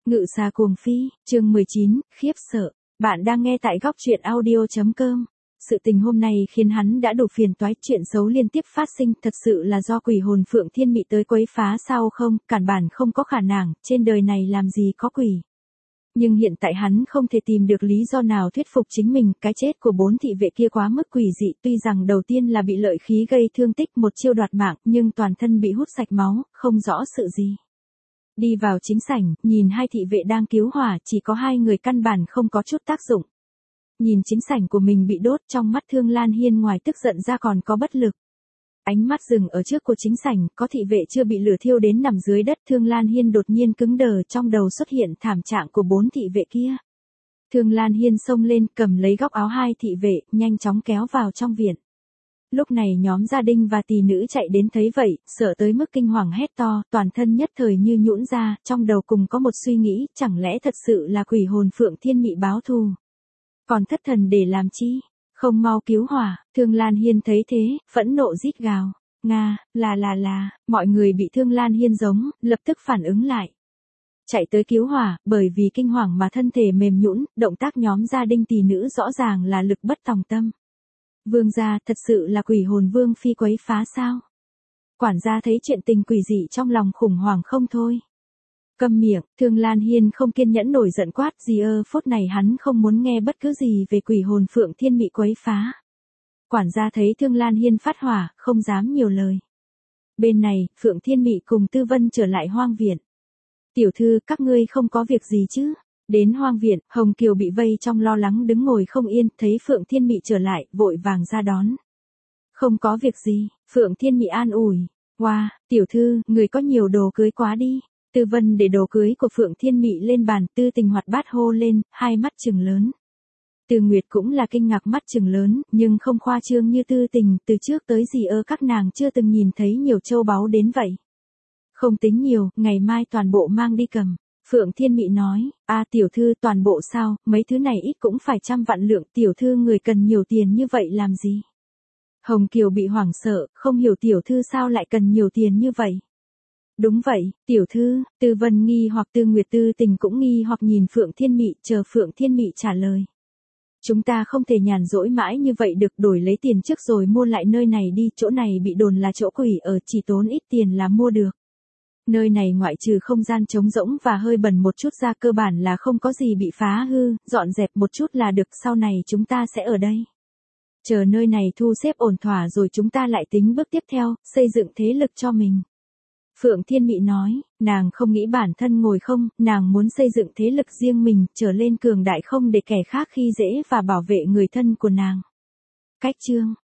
Ngự xà cuồng phi, chương 19, khiếp sợ. Bạn đang nghe tại góc truyện audio.com. Sự tình hôm nay khiến hắn đã đủ phiền toái, chuyện xấu liên tiếp phát sinh, thật sự là do quỷ hồn Phượng Thiên Mị tới quấy phá sao không, cản bản không có khả năng, trên đời này làm gì có quỷ. Nhưng hiện tại hắn không thể tìm được lý do nào thuyết phục chính mình, cái chết của 4 thị vệ kia quá mức quỷ dị, tuy rằng đầu tiên là bị lợi khí gây thương tích, một chiêu đoạt mạng, nhưng toàn thân bị hút sạch máu, không rõ sự gì. Đi vào chính sảnh, nhìn hai thị vệ đang cứu hỏa, chỉ có hai người căn bản không có chút tác dụng. Nhìn chính sảnh của mình bị đốt, trong mắt Thương Lan Hiên ngoài tức giận ra còn có bất lực. Ánh mắt dừng ở trước của chính sảnh, có thị vệ chưa bị lửa thiêu đến nằm dưới đất, Thương Lan Hiên đột nhiên cứng đờ, trong đầu xuất hiện thảm trạng của 4 thị vệ kia. Thương Lan Hiên xông lên, cầm lấy góc áo hai thị vệ, nhanh chóng kéo vào trong viện. Lúc này nhóm gia đình và tỷ nữ chạy đến thấy vậy, sợ tới mức kinh hoàng hét to, toàn thân nhất thời như nhũn ra, trong đầu cùng có một suy nghĩ, chẳng lẽ thật sự là quỷ hồn Phượng Thiên Mị báo thù. Còn thất thần để làm chi? Không mau cứu hỏa. Thương Lan Hiên thấy thế, phẫn nộ rít gào. Nga, là, mọi người bị Thương Lan Hiên giống, lập tức phản ứng lại. Chạy tới cứu hỏa, bởi vì kinh hoàng mà thân thể mềm nhũn, động tác nhóm gia đình tỷ nữ rõ ràng là lực bất tòng tâm. Vương gia, thật sự là quỷ hồn Vương phi quấy phá sao? Quản gia thấy chuyện tình quỷ dị trong lòng khủng hoảng không thôi. Câm miệng, Thương Lan Hiên không kiên nhẫn nổi giận quát, gì phút này hắn không muốn nghe bất cứ gì về quỷ hồn Phượng Thiên Mị quấy phá. Quản gia thấy Thương Lan Hiên phát hỏa, không dám nhiều lời. Bên này, Phượng Thiên Mị cùng Tư Vân trở lại hoang viện. Tiểu thư, các ngươi không có việc gì chứ? Đến hoang viện, Hồng Kiều bị vây trong lo lắng đứng ngồi không yên, thấy Phượng Thiên Mị trở lại, vội vàng ra đón. Không có việc gì, Phượng Thiên Mị an ủi. Wow, tiểu thư, người có nhiều đồ cưới quá đi. Tư Vân để đồ cưới của Phượng Thiên Mị lên bàn, Tư Tình hoạt bát hô lên, hai mắt trừng lớn. Từ Nguyệt cũng là kinh ngạc mắt trừng lớn, nhưng không khoa trương như Tư Tình, từ trước tới gì các nàng chưa từng nhìn thấy nhiều châu báu đến vậy. Không tính nhiều, ngày mai toàn bộ mang đi cầm. Phượng Thiên Mị nói, tiểu thư toàn bộ sao, mấy thứ này ít cũng phải 100 vạn lượng, tiểu thư người cần nhiều tiền như vậy làm gì? Hồng Kiều bị hoảng sợ, không hiểu tiểu thư sao lại cần nhiều tiền như vậy. Đúng vậy, tiểu thư, Tư Vân nghi hoặc Tư Nguyệt Tư Tình cũng nghi hoặc nhìn Phượng Thiên Mị, chờ Phượng Thiên Mị trả lời. Chúng ta không thể nhàn rỗi mãi như vậy được, đổi lấy tiền trước rồi mua lại nơi này đi, chỗ này bị đồn là chỗ quỷ ở, chỉ tốn ít tiền là mua được. Nơi này ngoại trừ không gian trống rỗng và hơi bẩn một chút ra, cơ bản là không có gì bị phá hư, dọn dẹp một chút là được, sau này chúng ta sẽ ở đây. Chờ nơi này thu xếp ổn thỏa rồi chúng ta lại tính bước tiếp theo, xây dựng thế lực cho mình. Phượng Thiên Mị nói, nàng không nghĩ bản thân ngồi không, nàng muốn xây dựng thế lực riêng mình, trở lên cường đại không để kẻ khác khi dễ và bảo vệ người thân của nàng. Cách chương,